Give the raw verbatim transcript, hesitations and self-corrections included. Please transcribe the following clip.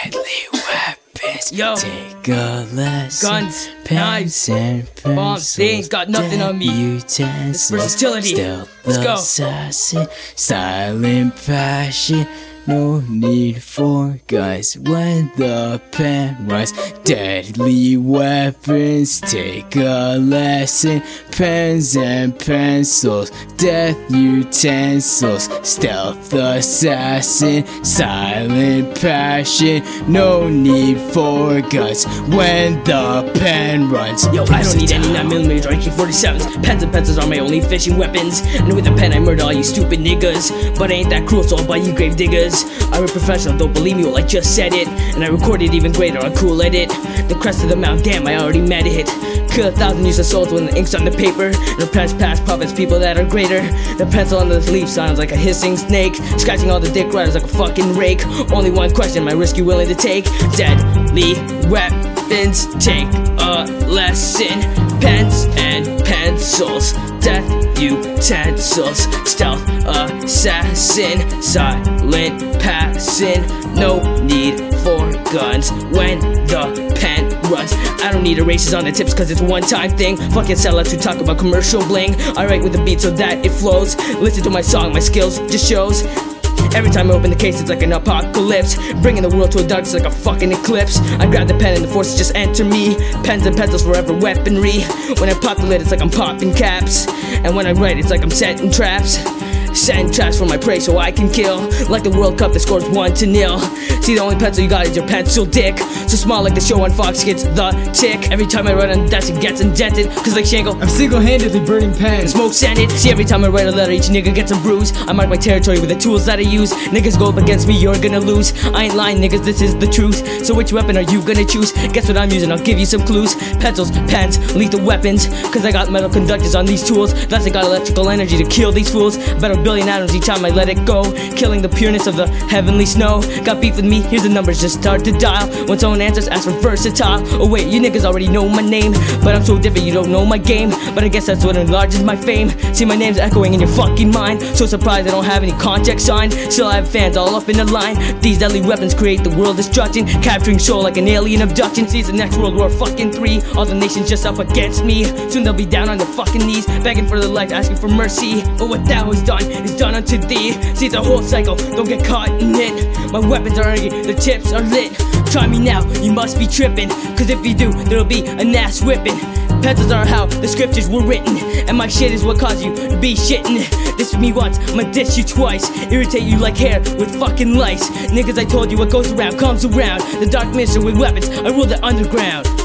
deadly weapons. Yo. Take a lesson. Guns, Pens knives, and bombs, they ain't got nothing on me. Utensils, versatility. Stealth Let's go. assassin, silent passion. No need for guns when the pen runs. Deadly weapons, take a lesson. Pens and pencils, death utensils. Stealth assassin, silent passion. No need for guns when the pen runs. Yo, I don't need any nine millimeters or A K forty-sevens. Pens and pencils are my only fishing weapons. And with a pen I murder all you stupid niggas. But I ain't that cruel, so I'll buy you grave diggers. I'm a professional, don't believe me, well I just said it. And I recorded even greater, I'm cool at it. The crest of the Mount, damn, I already met it. Kill a thousand useless souls when the ink's on the paper. And repress past prophets, people that are greater. The pencil on the leaf sounds like a hissing snake, scratching all the dick riders like a fucking rake. Only one question, my risk you willing to take? Deadly weapons, take a lesson. Pens and pencils, death utensils. Stealth assassin, silent passing. No need for guns when the pen runs. I don't need erasers on the tips cause it's a one-time thing. Fucking sellouts who talk about commercial bling. I write with the beat so that it flows. Listen to my song, my skills just shows. Every time I open the case, it's like an apocalypse, bringing the world to a dark, it's like a fucking eclipse. I grab the pen and the forces just enter me. Pens and pencils forever weaponry. When I pop the lid, it's like I'm popping caps. And when I write, it's like I'm setting traps. Setting traps for my prey so I can kill. Like the World Cup that scores one to nil. See, the only pencil you got is your pencil dick. So small like the show on Fox gets the tick. Every time I write on the desk it gets indented. Cause like Shangle, I'm single-handedly burning pens. Smoke scented. See, every time I write a letter each nigga gets a bruise. I mark my territory with the tools that I use. Niggas go up against me, you're gonna lose. I ain't lying niggas, this is the truth. So which weapon are you gonna choose? Guess what I'm using, I'll give you some clues. Pencils, pens, lethal weapons. Cause I got metal conductors on these tools. Thus I got electrical energy to kill these fools. Better billion atoms each time I let it go, killing the pureness of the heavenly snow. Got beef with me, here's the numbers, just start to dial. When someone answers, ask for versatile. Oh wait, you niggas already know my name, but I'm so different, you don't know my game. But I guess that's what enlarges my fame. See, my name's echoing in your fucking mind. So surprised I don't have any contact sign. Still I have fans all up in the line. These deadly weapons create the world destruction, capturing soul like an alien abduction. See, it's the next World War fucking three. All the nations just up against me. Soon they'll be down on their fucking knees, begging for their life, asking for mercy. But what thou has done is done unto thee. See, it's a whole cycle, don't get caught in it. My weapons are angry, the tips are lit. Try me now, you must be tripping. Cause if you do, there'll be an ass whipping. Pencils are how the scriptures were written, and my shit is what caused you to be shitting. This with me once, I'ma diss you twice. Irritate you like hair with fucking lice. Niggas, I told you what goes around comes around. The dark minister with weapons, I rule the underground.